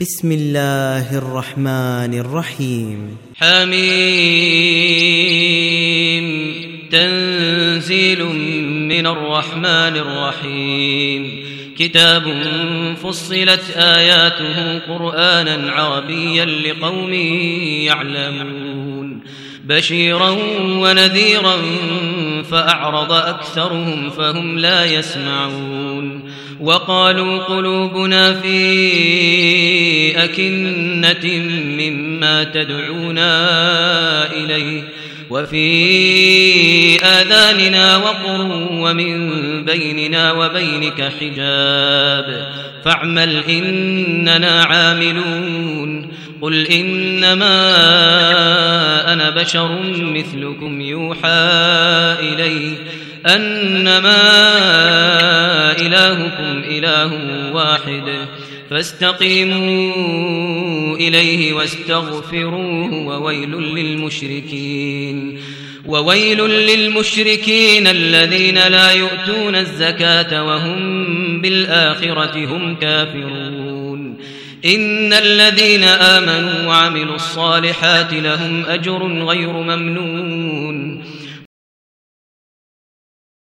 بسم الله الرحمن الرحيم. حميم تنزيل من الرحمن الرحيم. كتاب فصلت آياته قرآنا عربيا لقوم يعلمون بشيرا ونذيرا فأعرض أكثرهم فهم لا يسمعون. وقالوا قلوبنا في أكنة مما تدعونا إليه وفي آذاننا وقر ومن بيننا وبينك حجاب فاعمل إننا عاملون. قل إنما أنا بشر مثلكم يوحى إلي أنما إلهكم إله واحد فاستقيموا إليه واستغفروه وويل للمشركين الذين لا يؤتون الزكاة وهم بالآخرة هم كافرون. إن الذين آمنوا وعملوا الصالحات لهم أجر غير ممنون